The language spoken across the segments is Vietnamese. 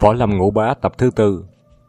Võ Lâm Ngũ Bá tập thứ 4.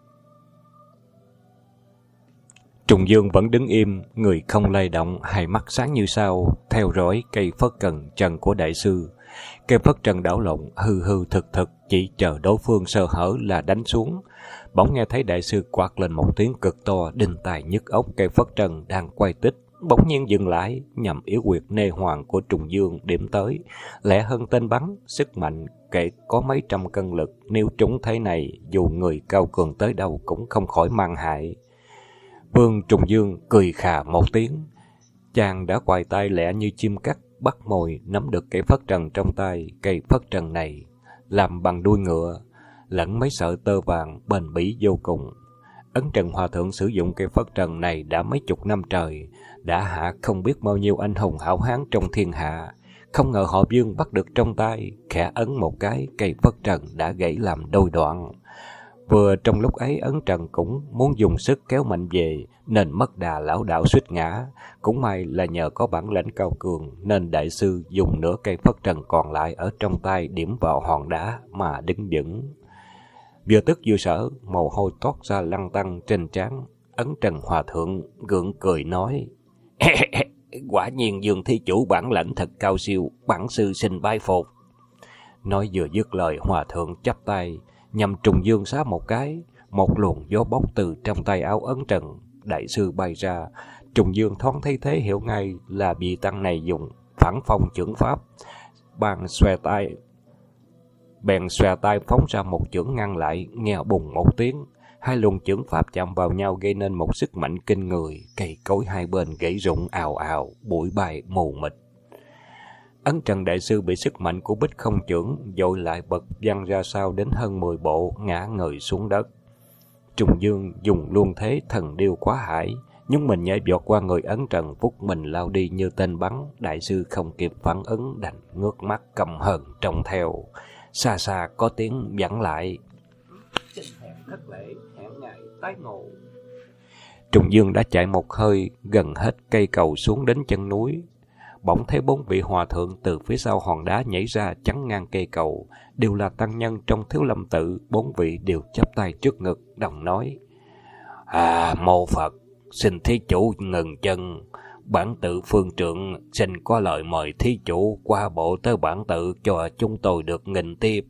Trùng Dương vẫn đứng im, người không lay động, hai mắt sáng như sao, theo dõi cây phất trần trần của đại sư. Cây phất trần đảo lộn, hư hư thực thực, chỉ chờ đối phương sơ hở là đánh xuống. Bỗng nghe thấy đại sư quát lên một tiếng cực to, đinh tai nhức óc. Cây phất trần đang quay tích bỗng nhiên dừng lại, nhằm yếu quyệt nê hoàng của Trùng Dương điểm tới. Lẹ hơn tên bắn, sức mạnh kể có mấy trăm cân lực, nếu trúng thế này, dù người cao cường tới đâu cũng không khỏi mang hại. Vương Trùng Dương cười khà một tiếng, chàng đã quài tay lẹ như chim cắt, bắt mồi nắm được cây phất trần trong tay. Cây phất trần này làm bằng đuôi ngựa, lẫn mấy sợi tơ vàng bền bỉ vô cùng. Ấn Trần Hòa Thượng sử dụng cây phất trần này đã mấy chục năm trời, đã hạ không biết bao nhiêu anh hùng hảo hán trong thiên hạ. Không ngờ họ Vương bắt được trong tay, khẽ ấn một cái, cây phất trần đã gãy làm đôi đoạn. Vừa trong lúc ấy Ấn Trần cũng muốn dùng sức kéo mạnh về, nên mất đà lão đạo suýt ngã. Cũng may là nhờ có bản lĩnh cao cường, nên đại sư dùng nửa cây phất trần còn lại ở trong tay điểm vào hòn đá mà đứng vững. Vừa tức vừa sợ, mồ hôi toát ra lăn tăn trên trán. Ấn Trần Hòa Thượng gượng cười nói: Quả nhiên Dương thí chủ bản lĩnh thật cao siêu, bản sư xin bái phục. Nói vừa dứt lời, Hòa Thượng chắp tay nhằm Trùng Dương xá một cái, một luồng gió bốc từ trong tay áo Ấn Trần đại sư bay ra. Trùng Dương thoáng thấy thế hiểu ngay là vị tăng này dùng phản phong chưởng pháp, bèn xòe tay phóng ra một chưởng ngăn lại, nghe bùng một tiếng. Hai luồng chưởng pháp chạm vào nhau gây nên một sức mạnh kinh người, cây cối hai bên gãy rụng ào ào, bụi bay mù mịt. Ấn Trần đại sư bị sức mạnh của Bích Không chưởng dội lại bật văng ra sau đến hơn 10 bộ, ngã người xuống đất. Trùng Dương dùng luôn thế thần điêu quá hải, nhưng mình nhảy vọt qua người Ấn Trần, vút mình lao đi như tên bắn. Đại sư không kịp phản ứng, đành ngước mắt căm hờn trông theo. Xa xa có tiếng vẳng lại: Xin hẹn thất lễ, hẹn ngày tái ngộ. Trùng Dương đã chạy một hơi gần hết cây cầu xuống đến chân núi. Bỗng thấy 4 vị hòa thượng từ phía sau hòn đá nhảy ra chắn ngang cây cầu, đều là tăng nhân trong Thiếu Lâm tự. 4 vị đều chắp tay trước ngực, đồng nói: Mô Phật, xin thí chủ ngừng chân. Bản tự phương trượng xin có lời mời thí chủ qua bộ tới bản tự cho chúng tôi được nghinh tiếp.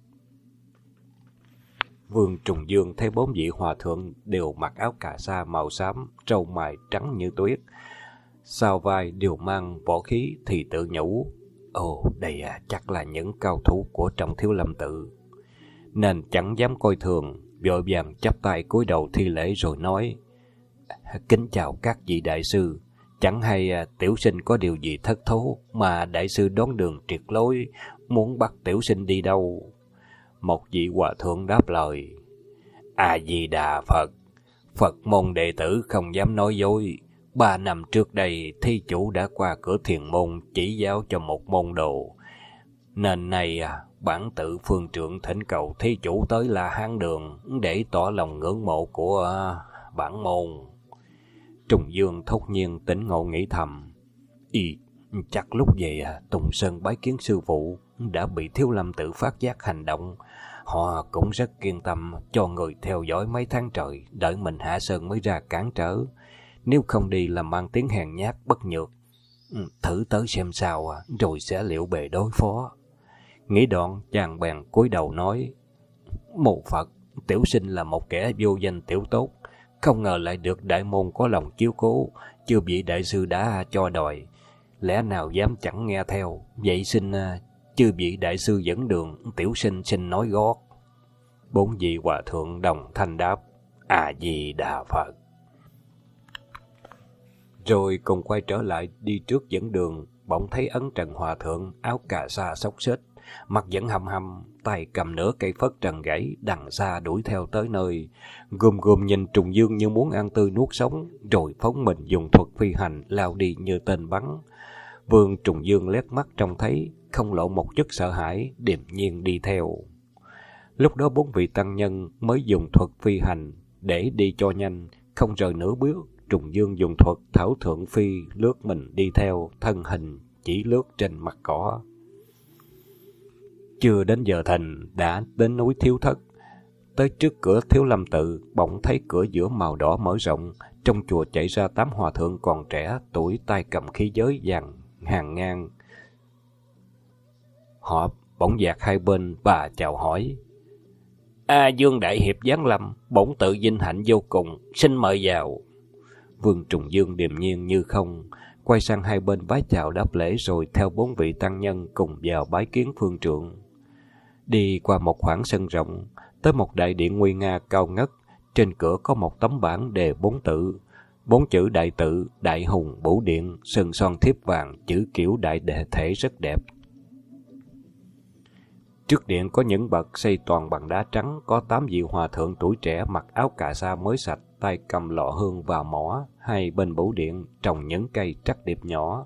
Vương Trùng Dương thấy 4 vị hòa thượng đều mặc áo cà sa màu xám, râu mày trắng như tuyết, sau vai đều mang võ khí, thì tự nhủ: đây chắc là những cao thủ của trong Thiếu Lâm tự, nên chẳng dám coi thường. Vội vàng chắp tay cúi đầu thi lễ rồi nói: Kính chào các vị đại sư, chẳng hay tiểu sinh có điều gì thất thố mà đại sư đón đường triệt lối, muốn bắt tiểu sinh đi đâu? Một vị hòa thượng đáp lời: A Di Đà Phật, Phật môn đệ tử không dám nói dối. 3 năm trước đây, thí chủ đã qua cửa thiền môn chỉ giáo cho một môn đồ, nên nay bản tự phương trượng thỉnh cầu thí chủ tới La Hán Đường để tỏ lòng ngưỡng mộ của bản môn. Trùng Dương thốt nhiên tỉnh ngộ nghĩ thầm: chắc lúc về Tùng Sơn bái kiến sư phụ đã bị Thiếu Lâm tự phát giác hành động. Họ cũng rất kiên tâm cho người theo dõi mấy tháng trời, đợi mình hạ sơn mới ra cản trở. Nếu không đi là mang tiếng hèn nhát bất nhược. Thử tới xem sao rồi sẽ liệu bề đối phó. Nghĩ đoạn, chàng bèn cúi đầu nói: Mô Phật, tiểu sinh là một kẻ vô danh tiểu tốt, không ngờ lại được đại môn có lòng chiếu cố, chưa bị đại sư đã cho đòi, lẽ nào dám chẳng nghe theo. Vậy xin chư vị đại sư dẫn đường, tiểu sinh xin nói gót. 4 vị hòa thượng đồng thanh đáp: A Di Đà Phật. Rồi cùng quay trở lại đi trước dẫn đường. Bỗng thấy Ấn Trần Hòa Thượng áo cà sa xốc xếch, mặt vẫn hầm hầm, tay cầm nửa cây phất trần gãy, đằng xa đuổi theo tới nơi. Gùm gùm nhìn Trùng Dương như muốn ăn tươi nuốt sống, rồi phóng mình dùng thuật phi hành lao đi như tên bắn. Vương Trùng Dương lét mắt trông thấy, không lộ một chút sợ hãi, điềm nhiên đi theo. Lúc đó 4 vị tăng nhân mới dùng thuật phi hành để đi cho nhanh, không rời nửa bước. Trùng Dương dùng thuật thảo thượng phi lướt mình đi theo, thân hình chỉ lướt trên mặt cỏ. Chưa đến giờ thìn đã đến núi Thiếu Thất. Tới trước cửa Thiếu Lâm tự, bỗng thấy cửa giữa màu đỏ mở rộng, trong chùa chạy ra 8 hòa thượng còn trẻ, tuổi tay cầm khí giới vàng hàng ngang. Họ bỗng dạt hai bên và chào hỏi. Dương Đại Hiệp giáng lâm, bổn tự vinh hạnh vô cùng, xin mời vào. Vương Trùng Dương điềm nhiên như không, quay sang hai bên vái chào đáp lễ rồi theo 4 vị tăng nhân cùng vào bái kiến phương trượng. Đi qua một khoảng sân rộng, tới một đại điện nguy nga cao ngất, trên cửa có một tấm bảng đề 4 tự, 4 chữ đại tự, đại hùng, bửu điện, sơn son thiếp vàng, chữ kiểu đại đệ thể rất đẹp. Trước điện có những bậc xây toàn bằng đá trắng, có 8 vị hòa thượng tuổi trẻ mặc áo cà sa mới sạch, tay cầm lọ hương và mõ, hai bên bửu điện trồng những cây trắc điệp nhỏ.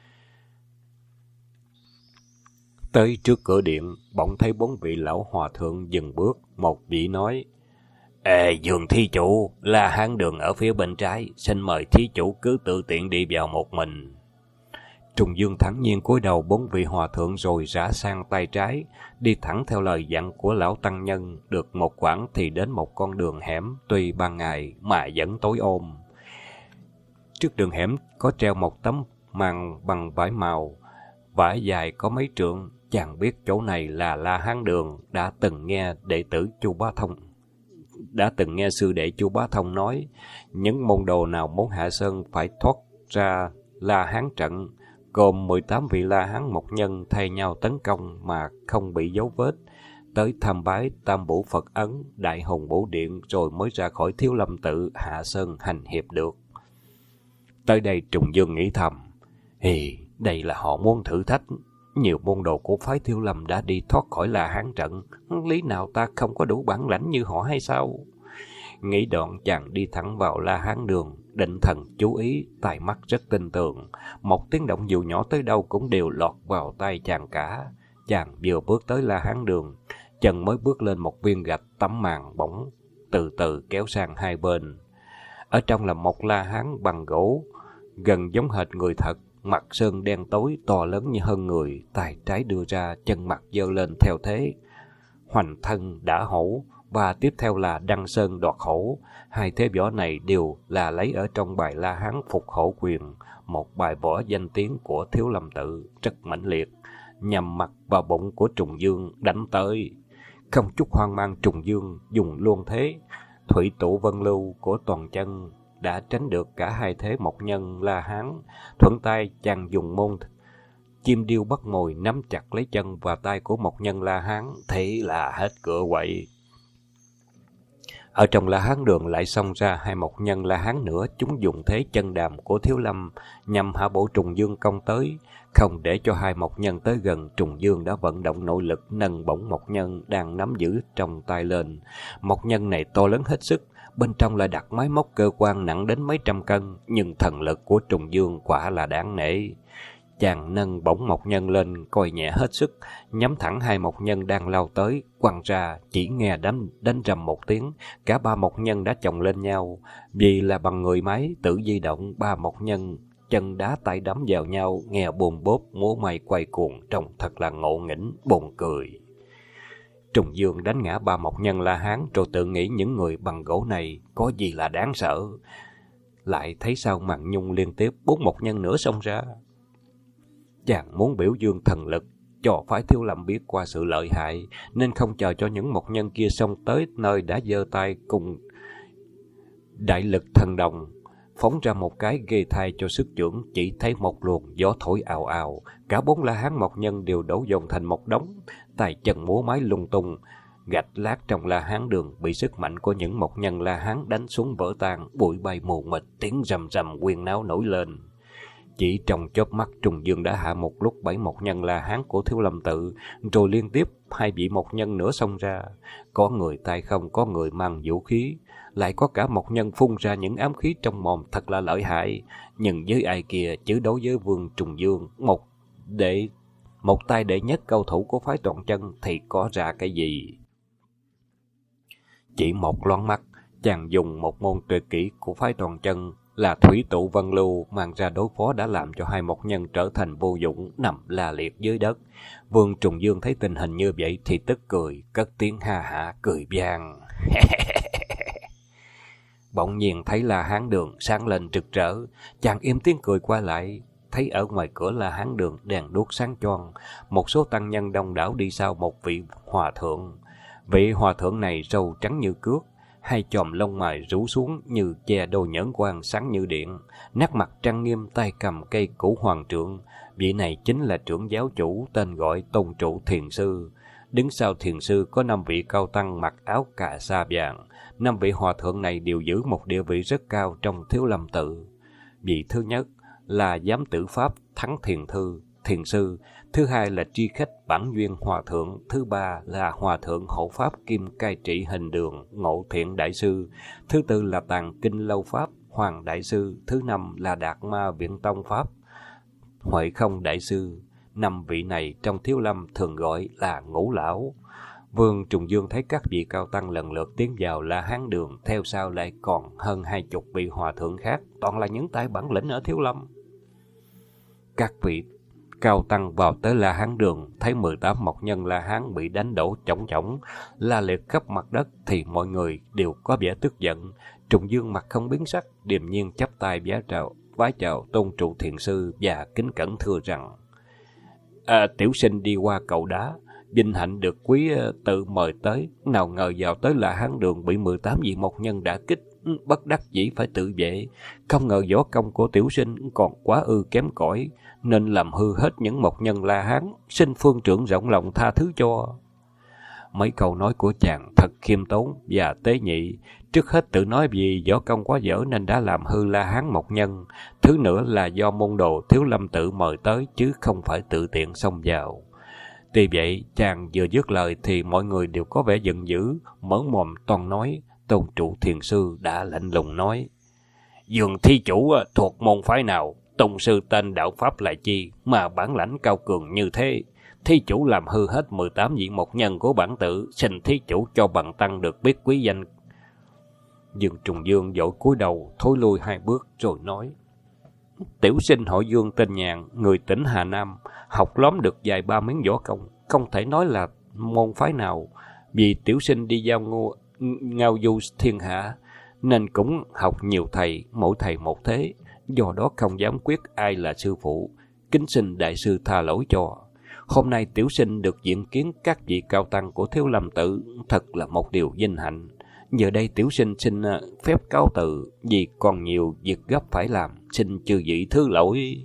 Tới trước cửa điện, bỗng thấy 4 vị lão hòa thượng dừng bước, một vị nói: Dương thí chủ, La Hán đường ở phía bên trái, xin mời thí chủ cứ tự tiện đi vào một mình. Trùng Dương thản nhiên cúi đầu 4 vị hòa thượng rồi rẽ sang tay trái, đi thẳng theo lời dặn của lão tăng nhân, được một quãng thì đến một con đường hẻm, tuy ban ngày mà vẫn tối ôm. Trước đường hẻm có treo một tấm màn bằng vải màu, vải dài có mấy trượng, chàng biết chỗ này là La Hán đường, đã từng nghe sư đệ Chu Bá Thông nói, những môn đồ nào muốn hạ sơn phải thoát ra La Hán trận, gồm 18 vị La Hán mộc nhân thay nhau tấn công mà không bị dấu vết, tới tham bái Tam Bửu Phật ấn, Đại Hùng Bửu điện rồi mới ra khỏi Thiếu Lâm tự hạ sơn hành hiệp được. Tới đây Trùng Dương nghĩ thầm, đây là họ muốn thử thách. Nhiều môn đồ của phái Thiếu Lâm đã đi thoát khỏi La Hán trận, lý nào ta không có đủ bản lãnh như họ hay sao? Nghĩ đoạn chàng đi thẳng vào La Hán đường, định thần chú ý, tai mắt rất tinh tường, một tiếng động dù nhỏ tới đâu cũng đều lọt vào tai chàng cả. Chàng vừa bước tới La Hán đường, chân mới bước lên một viên gạch, tấm màn bỗng từ từ kéo sang hai bên. Ở trong là một La Hán bằng gỗ, gần giống hệt người thật, mặt sơn đen tối, to lớn như hơn người, tay trái đưa ra, chân mặt giơ lên theo thế hoành thân đả hổ, và tiếp theo là đăng sơn đoạt hổ. Hai thế võ này đều là lấy ở trong bài La Hán phục hổ quyền, một bài võ danh tiếng của Thiếu Lâm tự, rất mãnh liệt, nhằm mặt vào bụng của Trùng Dương đánh tới. Không chút hoang mang, Trùng Dương dùng luôn thế thủy tụ vân lưu của toàn chân, đã tránh được cả hai thế mộc nhân La Hán. Thuận tay chàng dùng môn chim điêu bắt mồi nắm chặt lấy chân và tay của mộc nhân La Hán, thế là hết cửa quậy. Ở trong La Hán đường lại xông ra hai mộc nhân La Hán nữa, chúng dùng thế chân đàm của Thiếu Lâm nhằm hạ bộ Trùng Dương công tới. Không để cho hai mộc nhân tới gần, Trùng Dương đã vận động nội lực nâng bổng mộc nhân đang nắm giữ trong tay lên. Mộc nhân này to lớn hết sức, bên trong lại đặt máy móc cơ quan nặng đến mấy trăm cân, nhưng thần lực của Trùng Dương quả là đáng nể. Chàng nâng bổng mộc nhân lên, coi nhẹ hết sức, nhắm thẳng hai mộc nhân đang lao tới, quăng ra, chỉ nghe đánh rầm một tiếng, cả ba mộc nhân đã chồng lên nhau. Vì là bằng người máy tự di động, ba mộc nhân chân đá tay đấm vào nhau, nghe bùm bốp, múa may quay cuồng, trông thật là ngộ nghĩnh, buồn cười. Trùng Dương đánh ngã ba mộc nhân La Hán, rồi tự nghĩ những người bằng gỗ này có gì là đáng sợ. Lại thấy sau màn nhung liên tiếp 4 mộc nhân nữa xông ra. Chàng muốn biểu dương thần lực, cho phái Thiếu Lâm biết qua sự lợi hại, nên không chờ cho những mộc nhân kia xông tới nơi đã giơ tay cùng đại lực thần đồng, phóng ra một cái ghê thai cho sức chưởng. Chỉ thấy một luồng gió thổi ào ào, cả 4 La Hán mộc nhân đều đổ dồn thành một đống, tay chân múa máy lung tung. Gạch lát trong La Hán đường bị sức mạnh của những mộc nhân La Hán đánh xuống vỡ tan, bụi bay mù mịt, tiếng rầm rầm huyên náo nổi lên. Chỉ trong chớp mắt, Trùng Dương đã hạ một lúc 7 mộc nhân La Hán của Thiếu Lâm tự, rồi liên tiếp 2 vị mộc nhân nữa xông ra. Có người tay không, có người mang vũ khí, lại có cả mộc nhân phun ra những ám khí trong mồm, thật là lợi hại. Nhưng với ai kia, chứ đối với Vương Trùng Dương, một tay đệ nhất cao thủ của phái Toàn chân thì có ra cái gì? Chỉ một loáng mắt, chàng dùng một môn tuyệt kỹ của phái Toàn chân là thủy tụ vân lưu mang ra đối phó đã làm cho hai mộc nhân trở thành vô dụng, nằm la liệt dưới đất. Vương Trùng Dương thấy tình hình như vậy thì tức cười, cất tiếng ha hả cười vang. Bỗng nhiên thấy La Hán Đường sáng lên rực rỡ, chàng im tiếng cười qua lại, thấy ở ngoài cửa La Hán Đường đèn đuốc sáng choang, một số tăng nhân đông đảo đi sau một vị hòa thượng. Vị hòa thượng này râu trắng như cước, hai chòm lông mày rủ xuống như che đôi nhẫn quan sáng như điện, nét mặt trang nghiêm, tay cầm cây củ hoàng trượng. Vị này chính là trưởng giáo chủ tên gọi Tôn Trụ Thiền Sư. Đứng sau thiền sư có 5 vị cao tăng mặc áo cà sa vàng. 5 vị hòa thượng này đều giữ một địa vị rất cao trong Thiếu Lâm tự. Vị thứ nhất là giám tử pháp Thắng Thiền Sư. Thứ hai là tri khách Bản Duyên Hòa Thượng. Thứ ba là Hòa Thượng Hộ Pháp Kim Cai Trị Hình Đường Ngộ Thiện Đại Sư. Thứ tư là Tàng Kinh Lâu Pháp Hoàng Đại Sư. Thứ năm là Đạt Ma Viện Tông Pháp Huệ Không Đại Sư. 5 vị này trong Thiếu Lâm thường gọi là ngũ lão. Vương Trùng Dương thấy các vị cao tăng lần lượt tiến vào La Hán Đường, theo sau lại còn hơn 20 vị hòa thượng khác, toàn là những tay bản lĩnh ở Thiếu Lâm. Các vị cao tăng vào tới La Hán Đường, thấy 18 mộc nhân La Hán bị đánh đổ chỏng chỏng, la liệt khắp mặt đất, thì mọi người đều có vẻ tức giận. Trùng Dương mặt không biến sắc, điềm nhiên chắp tay vái chào Tôn Trụ Thiền Sư và kính cẩn thưa rằng: tiểu sinh đi qua cầu đá, vinh hạnh được quý tự mời tới, nào ngờ vào tới La Hán Đường bị 18 vị mộc nhân đả kích, bất đắc dĩ phải tự vệ. Không ngờ võ công của tiểu sinh còn quá ư kém cỏi, nên làm hư hết những mộc nhân La Hán, xin phương trưởng rộng lòng tha thứ cho. Mấy câu nói của chàng thật khiêm tốn và tế nhị. Trước hết tự nói vì võ công quá dở nên đã làm hư La Hán mộc nhân. Thứ nữa là do môn đồ Thiếu Lâm tự mời tới, chứ không phải tự tiện xông vào. Tuy vậy, chàng vừa dứt lời thì mọi người đều có vẻ giận dữ, mở mồm toan nói. Tôn Trụ Thiền Sư đã lạnh lùng nói: Dương thí chủ thuộc môn phái nào? Tôn sư tên đạo pháp là chi mà bản lãnh cao cường như thế? Thí chủ làm hư hết 18 vị mộc nhân của bản tự, xin thí chủ cho bằng tăng được biết quý danh. Dương Trùng Dương vội cúi đầu thối lui 2 bước rồi nói: Tiểu sinh họ Dương tên Nhàn, người tỉnh Hà Nam, học lóm được vài ba miếng võ công, không thể nói là môn phái nào, vì tiểu sinh đi giao ngao du thiên hạ nên cũng học nhiều thầy, mỗi thầy một thế, do đó không dám quyết ai là sư phụ, kính xin đại sư tha lỗi cho. Hôm nay tiểu sinh được diện kiến các vị cao tăng của Thiếu Lâm tự, thật là một điều vinh hạnh. Giờ đây tiểu sinh xin phép cáo từ, vì còn nhiều việc gấp phải làm, xin chư vị thứ lỗi.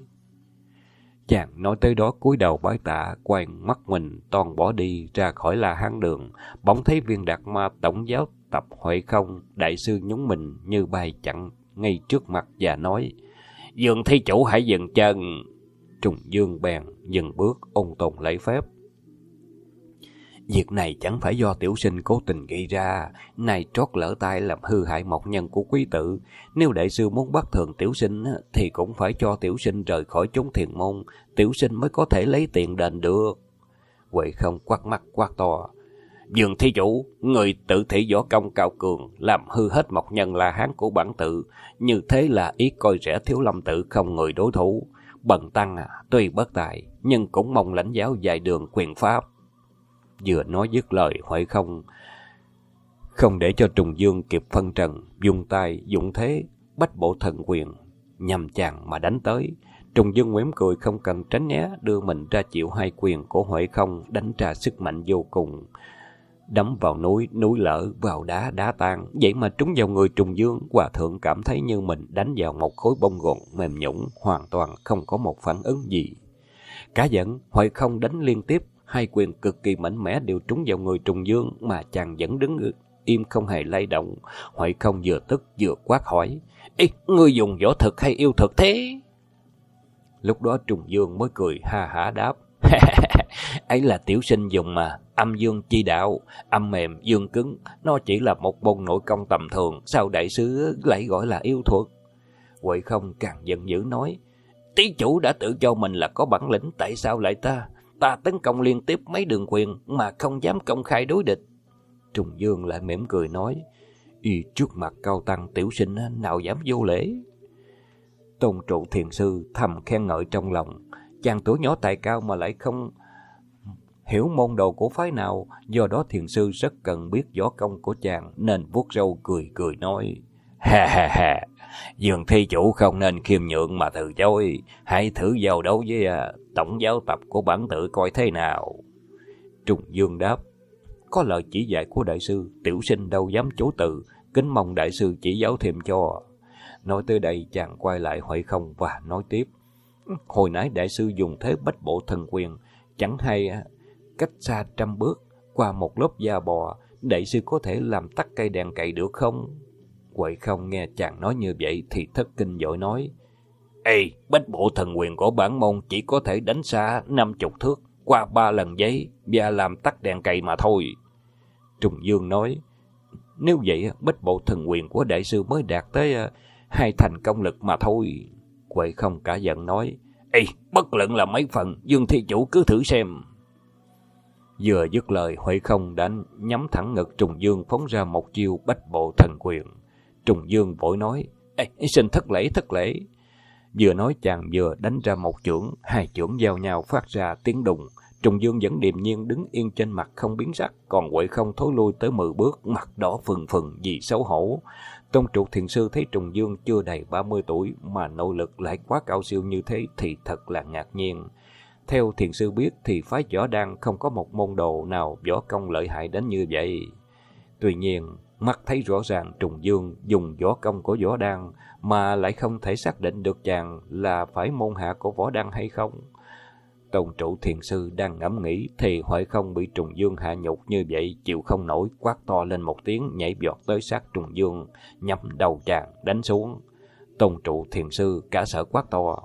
Chàng nói tới đó cúi đầu bái tạ, quay mắt mình toan bỏ đi ra khỏi La Hán Đường, bỗng thấy Viên Đạt Ma tổng giáo tập Huệ Không đại sư nhúng mình như bay chặn ngay trước mặt và nói: Dương thí chủ hãy dừng chân. Trùng Dương bèn dừng bước ôn tồn lễ phép: Việc này chẳng phải do tiểu sinh cố tình gây ra, nay trót lỡ tay làm hư hại mộc nhân của quý tử. Nếu đại sư muốn bắt thường tiểu sinh thì cũng phải cho tiểu sinh rời khỏi chốn thiền môn, tiểu sinh mới có thể lấy tiền đền được. Huệ Không quát mắt quát to: Dương thí chủ, người tự thị võ công cao cường, làm hư hết mộc nhân La Hán của bản tự, như thế là ý coi rẻ Thiếu Lâm tự không người đối thủ. Bần tăng tuy bất tài, nhưng cũng mong lãnh giáo vài đường quyền pháp. Vừa nói dứt lời, Huệ không để cho Trùng Dương kịp phân trần, dùng tay dụng thế bách bộ thần quyền nhằm chàng mà đánh tới. Trùng Dương mỉm cười không cần tránh né, đưa mình ra chịu 2 quyền của Huệ Không, đánh ra sức mạnh vô cùng, đấm vào núi, núi lở, vào đá, đá tan. Vậy mà trúng vào người Trùng Dương, hòa thượng cảm thấy như mình đánh vào một khối bông gòn mềm nhũn, hoàn toàn không có một phản ứng gì. Cả giận, Huệ Không đánh liên tiếp 2 quyền cực kỳ mạnh mẽ đều trúng vào người Trùng Dương, mà chàng vẫn đứng im không hề lay động. Huệ Không vừa tức vừa quát hỏi: Ê, ngươi dùng võ thực hay yêu thực thế? Lúc đó Trùng Dương mới cười ha hả đáp: Ấy là tiểu sinh dùng mà, âm dương chi đạo, âm mềm, dương cứng, nó chỉ là một môn nội công tầm thường, sao đại sứ lại gọi là yêu thuật? Huệ Không càng giận dữ nói: Tí chủ đã tự cho mình là có bản lĩnh, tại sao lại ta tấn công liên tiếp mấy đường quyền mà không dám công khai đối địch? Trùng Dương lại mỉm cười nói: Trước mặt cao tăng tiểu sinh nào dám vô lễ. Tôn Trụ Thiền Sư thầm khen ngợi trong lòng, chàng tuổi nhỏ tài cao mà lại không hiểu môn đồ của phái nào, do đó thiền sư rất cần biết võ công của chàng nên vuốt râu cười cười nói: Ha ha ha, Dương thi chủ không nên khiêm nhượng mà từ chối, hãy thử giao đấu với tổng giáo tập của bản tự coi thế nào. Trùng Dương đáp: Có lời chỉ dạy của đại sư, tiểu sinh đâu dám chối từ, kính mong đại sư chỉ giáo thêm cho. Nói tới đây chàng quay lại Huệ Không và nói tiếp: Hồi nãy đại sư dùng thế bách bộ thần quyền, chẳng hay cách xa 100 bước, qua một lớp da bò, đại sư có thể làm tắt cây đèn cày được không? Huệ Không nghe chàng nói như vậy thì thất kinh vội nói: Ê, bách bộ thần quyền của bản môn chỉ có thể đánh xa 50 thước, qua 3 lần giấy và làm tắt đèn cày mà thôi. Trùng Dương nói: Nếu vậy, bách bộ thần quyền của đại sư mới đạt tới 2 thành công lực mà thôi. Huệ Không cả giận nói: Ê, bất luận là mấy phần, Dương thi chủ cứ thử xem. Vừa dứt lời, Huệ Không đã nhắm thẳng ngực Trùng Dương phóng ra một chiêu bách bộ thần quyền. Trùng Dương vội nói: Ê, xin thất lễ. Vừa nói chàng vừa đánh ra một chưởng, 2 chưởng giao nhau phát ra tiếng đùng. Trùng Dương vẫn điềm nhiên đứng yên trên mặt không biến sắc, còn Huệ Không thối lui tới 10 bước, mặt đỏ phừng phừng vì xấu hổ. Tông trụ thiền sư thấy Trùng Dương chưa đầy 30 tuổi mà nội lực lại quá cao siêu như thế thì thật là ngạc nhiên. Theo thiền sư biết thì phái Võ Đan không có một môn đồ nào võ công lợi hại đến như vậy. Tuy nhiên, mắt thấy rõ ràng Trùng Dương dùng võ công của Võ Đan mà lại không thể xác định được chàng là phải môn hạ của Võ Đan hay không. Tôn trụ thiền sư đang ngẫm nghĩ thì Huệ Không bị Trùng Dương hạ nhục như vậy chịu không nổi, quát to lên một tiếng, nhảy vọt tới sát Trùng Dương, nhắm đầu chàng đánh xuống. Tôn trụ thiền sư cả sợ quát to: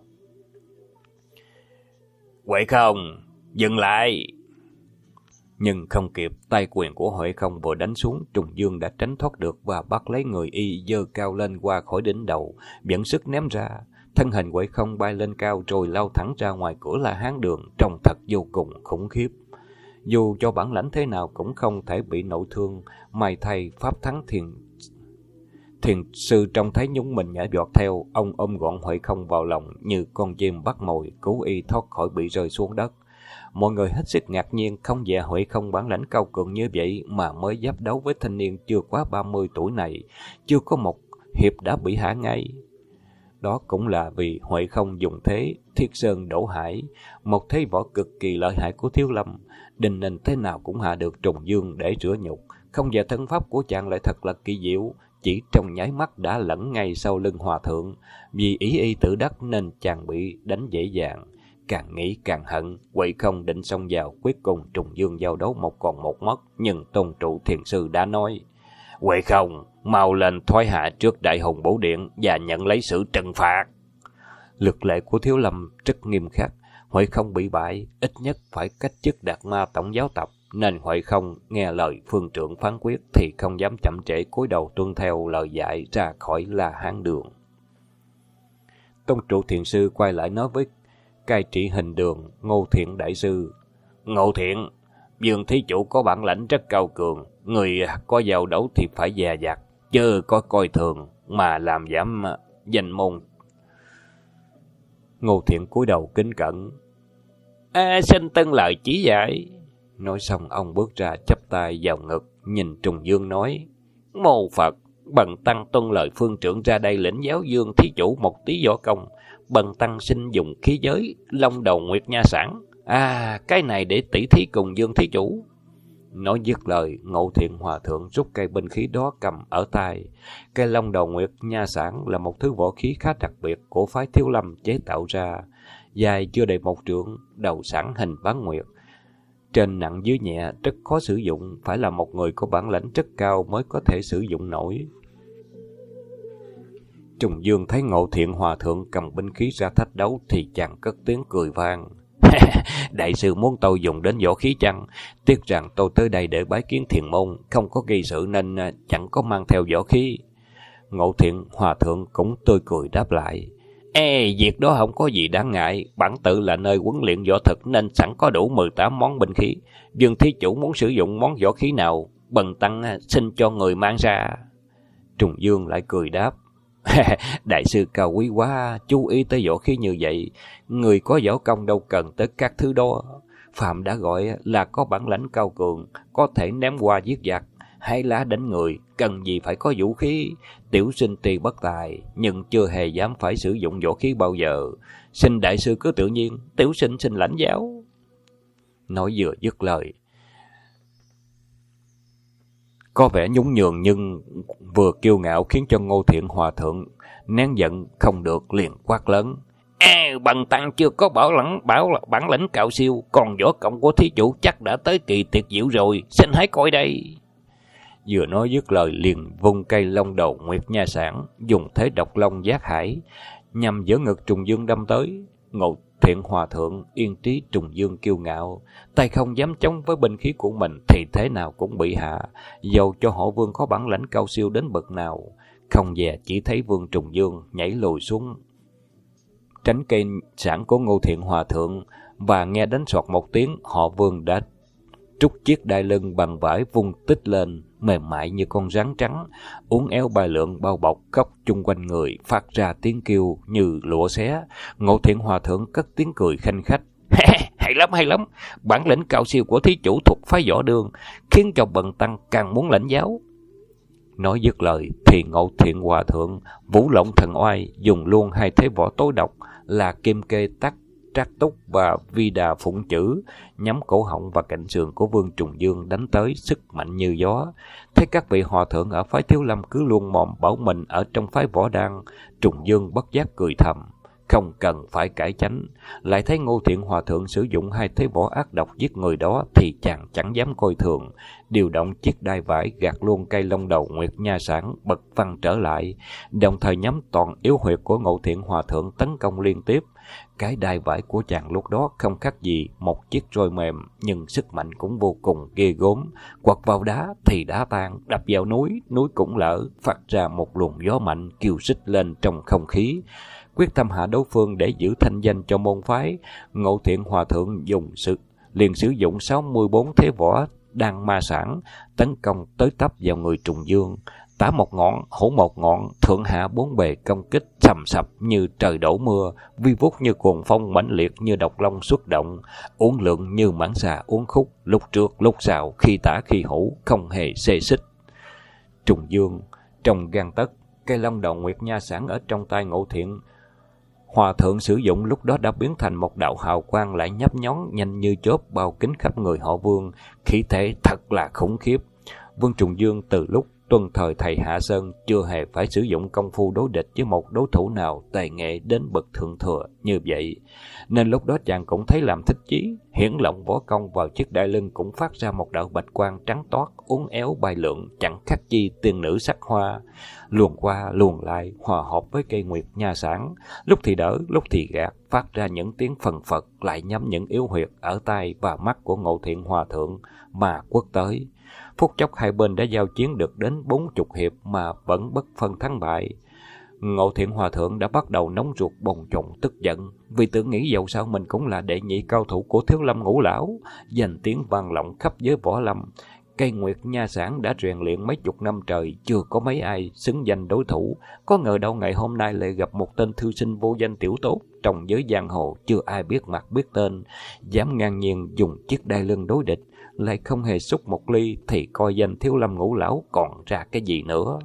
Huệ Không, dừng lại! Nhưng không kịp, tay quyền của Huệ Không vừa đánh xuống, Trùng Dương đã tránh thoát được và bắt lấy người y giơ cao lên qua khỏi đỉnh đầu, dẫn sức ném ra. Thân hình Huệ Không bay lên cao rồi lao thẳng ra ngoài cửa La Hán Đường, trông thật vô cùng khủng khiếp. Dù cho bản lãnh thế nào cũng không thể bị nội thương, may thay pháp thắng thiền sư trông thấy nhúng mình nhảy vọt theo, ông ôm gọn Huệ Không vào lòng như con chim bắt mồi, cứu y thoát khỏi bị rơi xuống đất. Mọi người hết sức ngạc nhiên, không dè Huệ Không bản lãnh cao cường như vậy mà mới giáp đấu với thanh niên chưa quá 30 tuổi này, chưa có một hiệp đã bị hạ ngay. Đó cũng là vì Huệ Không dùng thế Thiết Sơn Đổ Hải, một thế võ cực kỳ lợi hại của Thiếu Lâm, đinh ninh thế nào cũng hạ được Trùng Dương để rửa nhục. Không dè thân pháp của chàng lại thật là kỳ diệu, chỉ trong nháy mắt đã lẫn ngay sau lưng hòa thượng. Vì ý y tự đắc nên chàng bị đánh dễ dàng. Càng nghĩ càng hận, Huệ Không định xông vào, cuối cùng Trùng Dương giao đấu một còn một mất, nhưng tôn trụ thiền sư đã nói: Huệ Không, mau lên thoái hạ trước Đại Hùng Bổ Điện và nhận lấy sự trừng phạt. Luật lệ của Thiếu Lâm rất nghiêm khắc, Huệ Không bị bại, ít nhất phải cách chức Đạt Ma tổng giáo tập, nên Huệ Không nghe lời phương trưởng phán quyết thì không dám chậm trễ, cúi đầu tuân theo lời dạy ra khỏi La Hán Đường. Tôn trụ thiền sư quay lại nói với cai trị Hình Đường Ngô Thiện đại sư: Ngô Thiện, Dương thí chủ có bản lãnh rất cao cường, người có giao đấu thì phải dè dặt, chứ có coi thường mà làm giảm danh môn. Ngô Thiện cúi đầu kính cẩn: Xin tân lời chỉ dạy. Nói xong ông bước ra chắp tay vào ngực, nhìn Trùng Dương nói: Mô Phật, bần tăng tuân lời phương trưởng ra đây lĩnh giáo Dương thí chủ một tí võ công. Bần tăng xin dùng khí giới Long Đầu Nguyệt Nha Sản, cái này để tỷ thí cùng Dương thí chủ. Nói dứt lời, Ngộ Thiện hòa thượng rút cây binh khí đó cầm ở tay. Cây Long Đầu Nguyệt Nha Sản là một thứ võ khí khá đặc biệt của phái Thiếu Lâm chế tạo ra, dài chưa đầy 1 trượng, đầu sẵn hình bán nguyệt, trên nặng dưới nhẹ, rất khó sử dụng, phải là một người có bản lãnh rất cao mới có thể sử dụng nổi. Trùng Dương thấy Ngộ Thiện hòa thượng cầm binh khí ra thách đấu thì chàng cất tiếng cười vang: Đại sư muốn tôi dùng đến võ khí chăng? Tiếc rằng tôi tới đây để bái kiến thiền môn, không có gây sự nên chẳng có mang theo võ khí. Ngộ Thiện hòa thượng cũng tươi cười đáp lại: Việc đó không có gì đáng ngại, bản tự là nơi huấn luyện võ thực nên sẵn có đủ 18 món binh khí. Dương thí chủ muốn sử dụng món võ khí nào, bần tăng xin cho người mang ra. Trùng Dương lại cười đáp: Đại sư cao quý quá, chú ý tới võ khí như vậy, người có võ công đâu cần tới các thứ đó. Phạm đã gọi là có bản lãnh cao cường, có thể ném qua giết giặc, hay lá đánh người, cần gì phải có vũ khí. Tiểu sinh tuy bất tài, nhưng chưa hề dám phải sử dụng võ khí bao giờ. Xin đại sư cứ tự nhiên, tiểu sinh xin lãnh giáo. Nói vừa dứt lời, có vẻ nhún nhường nhưng vừa kiêu ngạo khiến cho Ngô Thiện Hòa Thượng nén giận không được, liền quát lớn. Bần tăng chưa có bản lĩnh cao siêu, còn võ công của thí chủ chắc đã tới kỳ tuyệt diệu rồi, xin hãy coi đây. Vừa nói dứt lời liền vung cây long đầu Nguyệt Nha Sản, dùng thế độc long giác hải, nhằm giữa ngực Trùng Dương đâm tới. Ngô Thiện Hòa Thượng yên trí Trùng Dương kiêu ngạo, tay không dám chống với binh khí của mình thì thế nào cũng bị hạ, dầu cho họ Vương có bản lãnh cao siêu đến bậc nào. Không dè chỉ thấy Vương Trùng Dương nhảy lùi xuống tránh cây sản của Ngô Thiện Hòa Thượng, và nghe đánh soạt một tiếng, họ Vương đã trút chiếc đai lưng bằng vải vung tích lên, mềm mại như con rắn trắng, uốn éo bay lượn bao bọc khắp chung quanh người, phát ra tiếng kêu như lụa xé. Ngô Thiện Hòa Thượng cất tiếng cười khanh khách. Hay lắm, bản lĩnh cao siêu của thí chủ thuộc phái võ đường, khiến cho bần tăng càng muốn lãnh giáo. Nói dứt lời thì Ngô Thiện Hòa Thượng vũ lộng thần oai, dùng luôn hai thế võ tối độc là kim kê tắc trác túc và vi đà phụng chữ, nhắm cổ họng và cạnh sườn của Vương Trùng Dương đánh tới sức mạnh như gió. Thấy các vị hòa thượng ở phái Thiếu Lâm cứ luôn mồm bảo mình ở trong phái võ đan, Trùng Dương bất giác cười thầm, không cần phải cải chánh. Lại thấy Ngô Thiện Hòa Thượng sử dụng hai thế võ ác độc giết người đó thì chàng chẳng dám coi thường, điều động chiếc đai vải gạt luôn cây long đầu Nguyệt Nha Sản bật văng trở lại, đồng thời nhắm toàn yếu huyệt của Ngô Thiện Hòa Thượng tấn công liên tiếp. Cái đai vải của chàng lúc đó không khác gì một chiếc roi mềm, nhưng sức mạnh cũng vô cùng ghê gớm. Quật vào đá thì đá tan, đập vào núi, núi cũng lở, phát ra một luồng gió mạnh kêu rít lên trong không khí. Quyết tâm hạ đối phương để giữ thanh danh cho môn phái, Ngô Thiện Hòa Thượng liền sử dụng 64 thế võ đan ma sản tấn công tới tấp vào người Trùng Dương. Tả một ngọn, hổ một ngọn, thượng hạ bốn bề công kích sầm sập như trời đổ mưa, vi vút như cuồng phong mãnh liệt như độc long xuất động, uốn lượn như mãng xà uốn khúc, lúc trước lúc sau, khi tả khi hữu, không hề xê xích. Trùng Dương trong gan tấc, cây long đầu Nguyệt Nha Sản ở trong tay Ngô Thiện Hòa Thượng sử dụng lúc đó đã biến thành một đạo hào quang lại nhấp nhón nhanh như chớp bao kín khắp người họ Vương, khí thế thật là khủng khiếp. Vương Trùng Dương từ lúc tuân thời thầy Hạ Sơn chưa hề phải sử dụng công phu đối địch với một đối thủ nào tài nghệ đến bậc thượng thừa như vậy, nên lúc đó chàng cũng thấy làm thích chí, hiển lộng võ công vào chiếc đai lưng cũng phát ra một đạo bạch quang trắng toát, uốn éo bay lượn, chẳng khác chi tiên nữ sắc hoa, luồn qua luồn lại hòa hợp với cây Nguyệt Nha Sản, lúc thì đỡ, lúc thì gạt, phát ra những tiếng phần phật, lại nhắm những yếu huyệt ở tai và mắt của Ngô Thiện Hòa Thượng mà quất tới. Phút chốc hai bên đã giao chiến được đến 40 hiệp mà vẫn bất phân thắng bại. Ngô Thiện Hòa Thượng đã bắt đầu nóng ruột bồn chồn tức giận, vì tự nghĩ dẫu sao mình cũng là đệ nhị cao thủ của Thiếu Lâm Ngũ Lão, danh tiếng vang lộng khắp giới võ lâm. Cây Nguyệt Nha Sản đã rèn luyện mấy chục năm trời, chưa có mấy ai xứng danh đối thủ. Có ngờ đâu ngày hôm nay lại gặp một tên thư sinh vô danh tiểu tốt, trong giới giang hồ chưa ai biết mặt biết tên, dám ngang nhiên dùng chiếc đai lưng đối địch, lại không hề xúc một ly thì coi danh Thiếu Lâm Ngũ Lão còn ra cái gì nữa.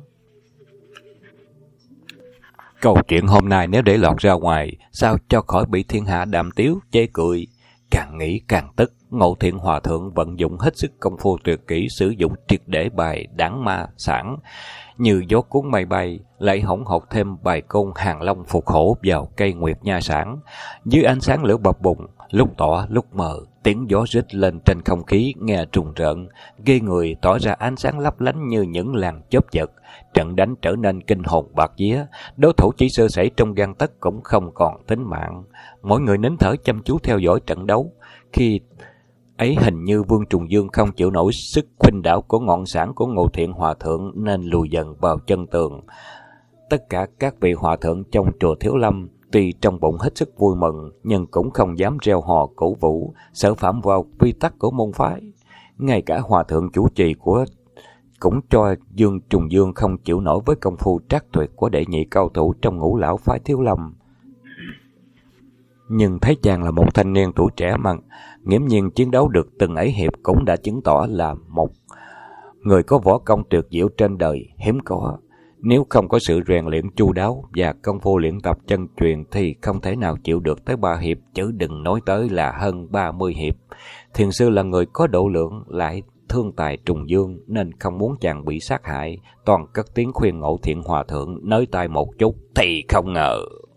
Câu chuyện hôm nay nếu để lọt ra ngoài, sao cho khỏi bị thiên hạ đàm tiếu chê cười. Càng nghĩ càng tức, Ngô Thiện Hòa Thượng vận dụng hết sức công phu tuyệt kỹ, sử dụng triệt để bài đảng ma sản như gió cuốn mây bay, lại hỗn hợp thêm bài côn hàng long phục hổ vào cây Nguyệt Nha Sản. Dưới ánh sáng lửa bập bùng, lúc tỏ lúc mờ, tiếng gió rít lên trên không khí nghe trùng rợn, ghê người, tỏ ra ánh sáng lấp lánh như những làn chớp giật. Trận đánh trở nên kinh hồn bạt vía, đối thủ chỉ sơ sẩy trong gang tấc cũng không còn tính mạng. Mỗi người nín thở chăm chú theo dõi trận đấu. Khi ấy hình như Vương Trùng Dương không chịu nổi sức khuynh đảo của ngọn sản của Ngô Thiện Hòa Thượng nên lùi dần vào chân tường. Tất cả các vị hòa thượng trong chùa Thiếu Lâm tuy trong bụng hết sức vui mừng, nhưng cũng không dám reo hò cổ vũ, sợ phạm vào quy tắc của môn phái. Ngay cả hòa thượng chủ trì cũng cho Vương Trùng Dương không chịu nổi với công phu trác tuyệt của đệ nhị cao thủ trong Ngũ Lão phái Thiếu Lâm. Nhưng thấy chàng là một thanh niên tuổi trẻ mà nghiễm nhiên chiến đấu được từng ấy hiệp cũng đã chứng tỏ là một người có võ công tuyệt diệu trên đời hiếm có. Nếu không có sự rèn luyện chu đáo và công phu luyện tập chân truyền thì không thể nào chịu được tới 3 hiệp, chứ đừng nói tới là hơn 30 hiệp. Thiền sư là người có độ lượng, lại thương tài Trùng Dương nên không muốn chàng bị sát hại, toàn cất tiếng khuyên Ngộ Thiện Hòa Thượng nới tay một chút, thì không ngờ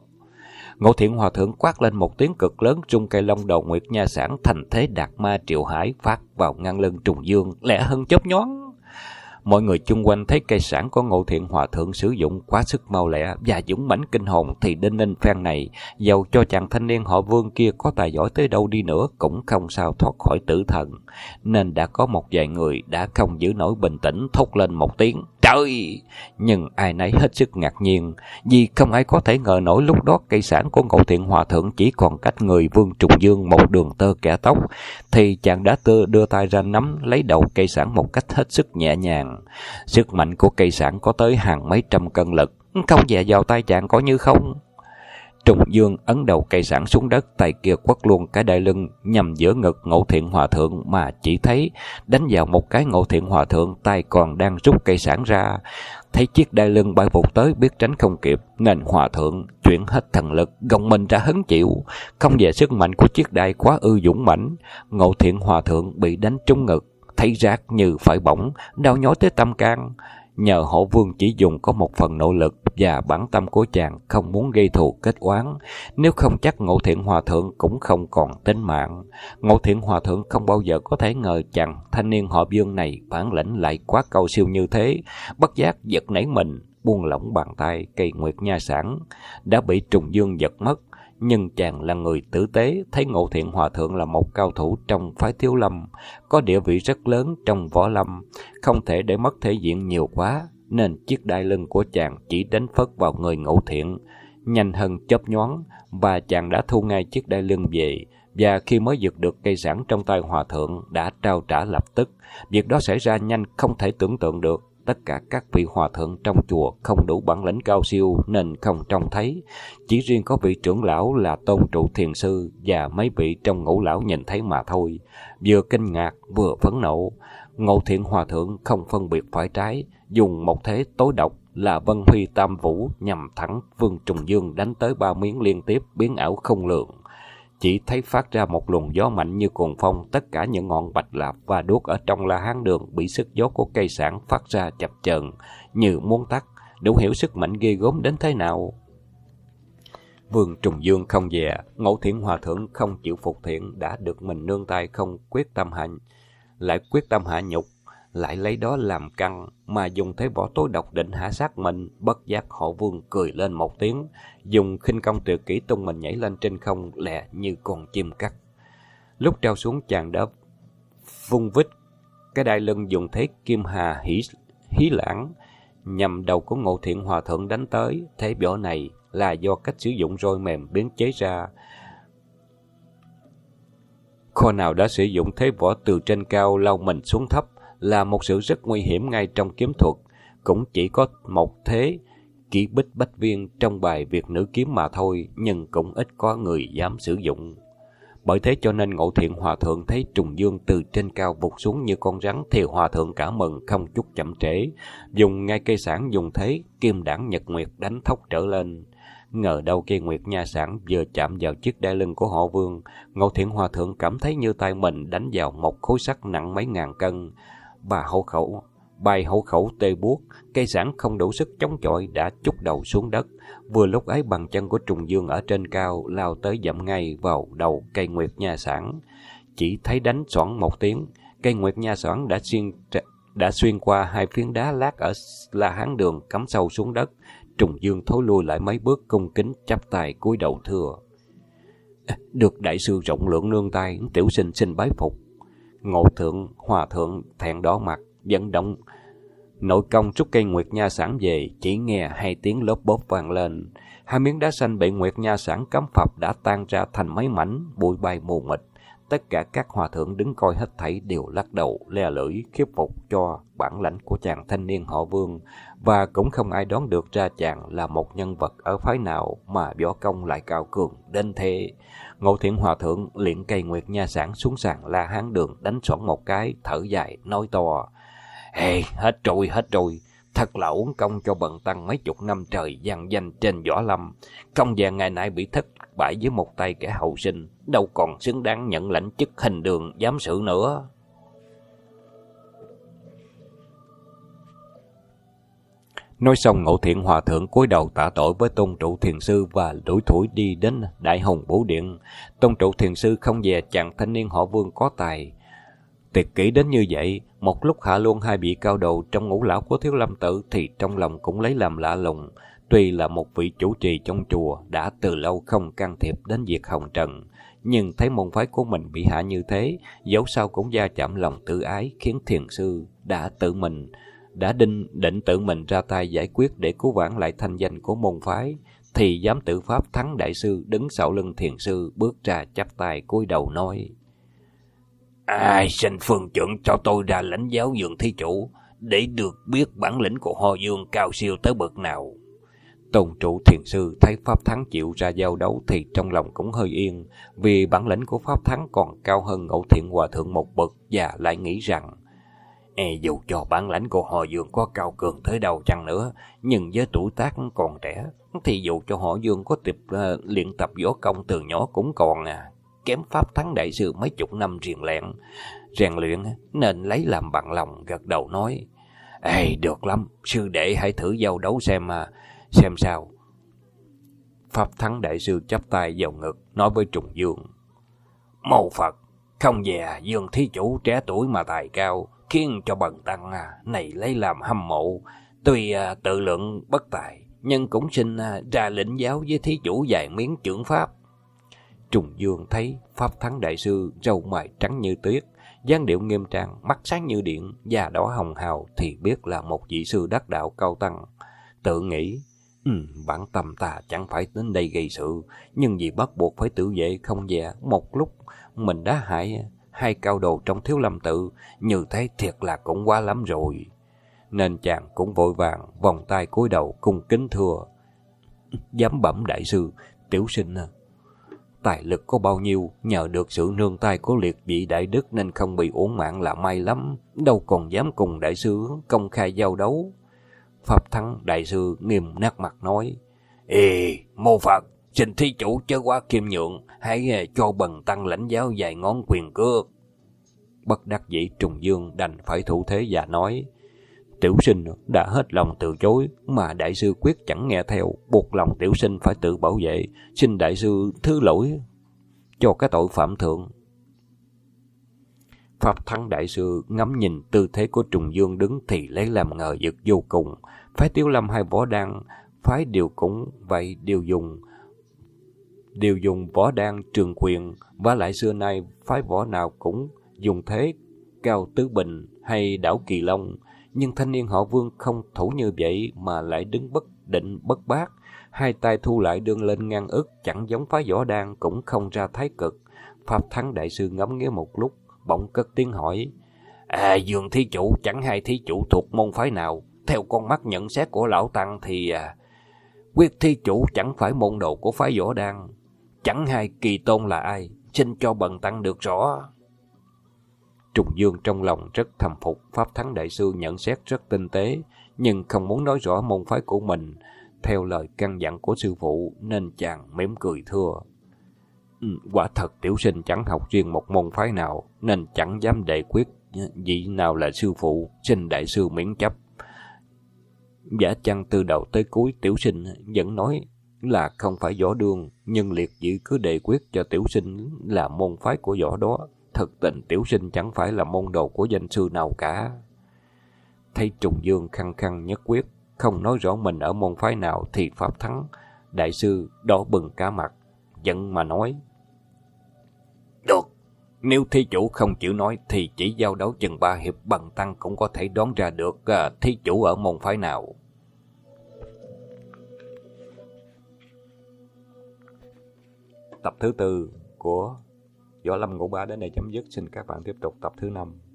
Ngộ Thiện Hòa Thượng quát lên một tiếng cực lớn, trung cây long đầu Nguyệt Nha Sản thành thế đạt ma triệu hải phát vào ngăn lưng Trùng Dương, lẹ hơn chớp nhoáng. Mọi người chung quanh thấy cây sản của Ngộ Thiện Hòa Thượng sử dụng quá sức mau lẹ và dũng mãnh kinh hồn thì đinh ninh phen này, dầu cho chàng thanh niên họ Vương kia có tài giỏi tới đâu đi nữa cũng không sao thoát khỏi tử thần. Nên đã có một vài người đã không giữ nổi bình tĩnh, thốt lên một tiếng trời. Nhưng ai nấy hết sức ngạc nhiên, vì không ai có thể ngờ nổi lúc đó cây sản của Ngộ Thiện Hòa Thượng chỉ còn cách người Vương Trùng Dương một đường tơ kẻ tóc, thì chàng đã đưa tay ra nắm lấy đầu cây sản một cách hết sức nhẹ nhàng. Sức mạnh của cây sản có tới hàng mấy trăm cân lực, không dè vào tay chàng có như không. Trùng Dương ấn đầu cây sản xuống đất, tay kia quất luôn cái đai lưng nhằm giữa ngực Ngộ Thiện Hòa Thượng, mà chỉ thấy đánh vào một cái Ngộ Thiện Hòa Thượng tay còn đang rút cây sản ra. Thấy chiếc đai lưng bay vụt tới, biết tránh không kịp nên Hòa Thượng chuyển hết thần lực gồng mình ra hứng chịu. Không về sức mạnh của chiếc đai quá ư dũng mãnh, Ngộ Thiện Hòa Thượng bị đánh trúng ngực, thấy rát như phải bỏng, đau nhói tới tâm can. Nhờ Hộ Vương chỉ dùng có một phần nội lực và bản tâm của chàng không muốn gây thù kết oán, nếu không chắc Ngộ Thiện Hòa Thượng cũng không còn tính mạng. Ngộ Thiện Hòa Thượng không bao giờ có thể ngờ chàng thanh niên họ Vương này bản lĩnh lại quá cao siêu như thế, bất giác giật nảy mình, buông lỏng bàn tay, cây Nguyệt Nha Sản đã bị Trùng Dương giật mất. Nhưng chàng là người tử tế, thấy Ngộ Thiện Hòa Thượng là một cao thủ trong phái Thiếu Lâm, có địa vị rất lớn trong võ lâm, không thể để mất thể diện nhiều quá, nên chiếc đai lưng của chàng chỉ đánh phất vào người Ngộ Thiện, nhanh hơn chớp nhoáng, và chàng đã thu ngay chiếc đai lưng về, và khi mới giật được cây sản trong tay Hòa Thượng đã trao trả lập tức. Việc đó xảy ra nhanh không thể tưởng tượng được. Tất cả các vị hòa thượng trong chùa không đủ bản lĩnh cao siêu nên không trông thấy. Chỉ riêng có vị trưởng lão là Tôn Trụ Thiền Sư và mấy vị trong ngũ lão nhìn thấy mà thôi. Vừa kinh ngạc vừa phẫn nộ, Ngộ Thiện Hòa Thượng không phân biệt phải trái, dùng một thế tối độc là Vân Huy Tam Vũ nhằm thẳng Vương Trùng Dương đánh tới 3 miếng liên tiếp, biến ảo không lường. Chỉ thấy phát ra một luồng gió mạnh như cuồng phong, tất cả những ngọn bạch lạp và đuốc ở trong La Hán Đường bị sức gió của cây sản phát ra chập chờn như muốn tắt, đủ hiểu sức mạnh ghê gớm đến thế nào. Vương Trùng Dương không dè, Ngộ Thiện Hòa Thượng không chịu phục thiện, đã được mình nương tay không quyết tâm hạ nhục, lại lấy đó làm căn mà dùng thế võ tối độc định hạ sát mình. Bất giác Họ Vương cười lên một tiếng, dùng khinh công tuyệt kỹ tung mình nhảy lên trên không lẹ như con chim cắt. Lúc treo xuống chàng đã vung vít cái đai lưng dùng thế kim hà hí lãng nhằm đầu của Ngộ Thiện Hòa Thượng đánh tới. Thế võ này là do cách sử dụng roi mềm biến chế ra. Kho nào đã sử dụng thế võ từ trên cao lao mình xuống thấp là một sự rất nguy hiểm ngay trong kiếm thuật. Cũng chỉ có một thế kỹ bích bách viên trong bài Việt Nữ Kiếm mà thôi, nhưng cũng ít có người dám sử dụng. Bởi thế cho nên Ngộ Thiện Hòa Thượng thấy Trùng Dương từ trên cao vụt xuống như con rắn thì Hòa Thượng cả mừng không chút chậm trễ, dùng ngay cây sản dùng thế kim đản nhật nguyệt đánh thốc trở lên. Ngờ đâu cây Nguyệt Nha Sản vừa chạm vào chiếc đai lưng của Họ Vương, Ngộ Thiện Hòa Thượng cảm thấy như tay mình đánh vào một khối sắt nặng mấy ngàn cân. Bài hổ khẩu tê buốt, cây sản không đủ sức chống chọi đã chúc đầu xuống đất. Vừa lúc ấy bàn chân của Trùng Dương ở trên cao lao tới dậm ngay vào đầu cây Nguyệt Nha Sản. Chỉ thấy đánh xoảng một tiếng, cây Nguyệt Nha Sản đã xuyên qua hai phiến đá lát ở La Hán Đường cắm sâu xuống đất. Trùng Dương thối lui lại mấy bước cung kính chắp tay cúi đầu thưa: "Được đại sư rộng lượng nương tay, tiểu sinh xin bái phục." Hòa Thượng thẹn đỏ mặt, vận động nội công rút cây Nguyệt Nha Sản về. Chỉ nghe hai tiếng lốp bốp vang lên, hai miếng đá xanh bị Nguyệt Nha Sản cắm phập đã tan ra thành mấy mảnh, bụi bay mù mịt. Tất cả các hòa thượng đứng coi hết thảy đều lắc đầu le lưỡi khiếp phục cho bản lãnh của chàng thanh niên họ Vương, và cũng không ai đoán được ra chàng là một nhân vật ở phái nào mà võ công lại cao cường đến thế. Ngộ Thiện hòa thượng liền cây Nguyệt Nha Sản xuống sàn La Hán Đường đánh xoảng một cái, thở dài nói to: "Ê, hết rồi. Thật là uổng công cho bần tăng mấy chục năm trời vang danh trên võ lâm. Công vàng ngày nay bị thất bại với một tay kẻ hậu sinh, đâu còn xứng đáng nhận lãnh chức hình đường giám sự nữa." Nói xong, Ngộ Thiện hòa thượng cúi đầu tạ tội với Tôn Trụ Thiền sư và đuổi thủi đi đến Đại Hùng Vũ Điện. Tôn Trụ Thiền sư không dè chàng thanh niên họ Vương có tài tuyệt kỹ đến như vậy, một lúc hạ luôn hai vị cao đồ trong ngũ lão của Thiếu Lâm Tự thì trong lòng cũng lấy làm lạ lùng. Tuy là một vị chủ trì trong chùa đã từ lâu không can thiệp đến việc hồng trần, nhưng thấy môn phái của mình bị hạ như thế, dẫu sao cũng va chạm lòng tự ái, khiến thiền sư đã định tự mình ra tay giải quyết để cứu vãn lại thanh danh của môn phái, thì giám tự pháp Thắng đại sư đứng sau lưng thiền sư bước ra chắp tay cúi đầu nói: "Ai xin phương trưởng cho tôi ra lãnh giáo Dương thí chủ, để được biết bản lĩnh của Ho Dương cao siêu tới bậc nào." Tôn Trụ Thiền sư thấy Pháp Thắng chịu ra giao đấu thì trong lòng cũng hơi yên, vì bản lĩnh của Pháp Thắng còn cao hơn Ngộ Thiện hòa thượng một bậc, và lại nghĩ rằng dù cho bản lãnh của Ho Dương có cao cường tới đâu chăng nữa, nhưng với tuổi tác còn trẻ thì dù cho Họ Dương có luyện tập võ công từ nhỏ cũng còn kém Pháp Thắng đại sư mấy chục năm rèn luyện, nên lấy làm bằng lòng gật đầu nói: "Được lắm, sư đệ hãy thử giao đấu xem sao." Pháp Thắng đại sư chắp tay vào ngực nói với Trùng Dương: "Mô Phật, không dè Dương thí chủ trẻ tuổi mà tài cao, khiến cho bần tăng này lấy làm hâm mộ. Tuy tự lượng bất tài, nhưng cũng xin ra lĩnh giáo với thí chủ vài miếng chưởng pháp." Trùng Dương thấy Pháp Thắng đại sư râu mày trắng như tuyết, dáng điệu nghiêm trang, mắt sáng như điện, da đỏ hồng hào, thì biết là một vị sư đắc đạo cao tăng. Tự nghĩ: bản tâm ta chẳng phải đến đây gây sự, nhưng vì bắt buộc phải tự vệ không dè, một lúc mình đã hại hai cao đồ trong Thiếu Lâm Tự, như thế thiệt là cũng quá lắm rồi. Nên chàng cũng vội vàng vòng tay cúi đầu cung kính thưa: "Giám bẩm đại sư, tiểu sinh tài lực có bao nhiêu, nhờ được sự nương tay của liệt vị đại đức nên không bị uổng mạng là may lắm, đâu còn dám cùng đại sư công khai giao đấu." Pháp Thắng đại sư nghiêm nét mặt nói: "Mô Phật, xin thí chủ chớ quá khiêm nhượng, hãy cho bần tăng lãnh giáo vài ngón quyền cước." Bất đắc dĩ, Trùng Dương đành phải thủ thế và nói: "Tiểu sinh đã hết lòng từ chối, mà đại sư quyết chẳng nghe theo, buộc lòng tiểu sinh phải tự bảo vệ, xin đại sư thứ lỗi cho cái tội phạm thượng." Pháp Thắng đại sư ngắm nhìn tư thế của Trùng Dương đứng thì lấy làm ngờ vực vô cùng. Phái Tiếu Lâm hay võ đan phái đều cũng vậy, đều dùng võ đan trường quyền, và lại xưa nay phái võ nào cũng dùng thế Cao Tứ Bình hay Đảo Kỳ Long, nhưng thanh niên họ Vương không thủ như vậy mà lại đứng bất định bất bát, hai tay thu lại đương lên ngang ức, chẳng giống phái võ đan cũng không ra thái cực. Pháp Thắng đại sư ngắm nghía một lúc, bỗng cất tiếng hỏi: Dương thí chủ, chẳng hay thí chủ thuộc môn phái nào? Theo con mắt nhận xét của lão tăng thì quyết thí chủ chẳng phải môn đồ của phái võ đan. Chẳng hay Kỳ Tôn là ai? Xin cho bần tăng được rõ." Trùng Dương trong lòng rất thầm phục Pháp Thắng đại sư nhận xét rất tinh tế, nhưng không muốn nói rõ môn phái của mình. Theo lời căn dặn của sư phụ nên chàng mỉm cười thưa: "Quả thật tiểu sinh chẳng học riêng một môn phái nào, nên chẳng dám đề quyết vị nào là sư phụ, xin đại sư miễn chấp." Giả chăng từ đầu tới cuối tiểu sinh vẫn nói là không phải võ đường, nhưng liệt vị cứ đề quyết cho tiểu sinh là môn phái của võ đó. Thực tình tiểu sinh chẳng phải là môn đồ của danh sư nào cả. Thấy Trùng Dương khăng khăng nhất quyết không nói rõ mình ở môn phái nào, thì Pháp Thắng đại sư đỏ bừng cả mặt, giận mà nói: "Được, nếu thí chủ không chịu nói thì chỉ giao đấu chừng 3 hiệp, bần tăng cũng có thể đoán ra được thí chủ ở môn phái nào." Tập thứ 4 của Võ Lâm Ngũ Bá đến đây chấm dứt. Xin các bạn tiếp tục tập thứ 5.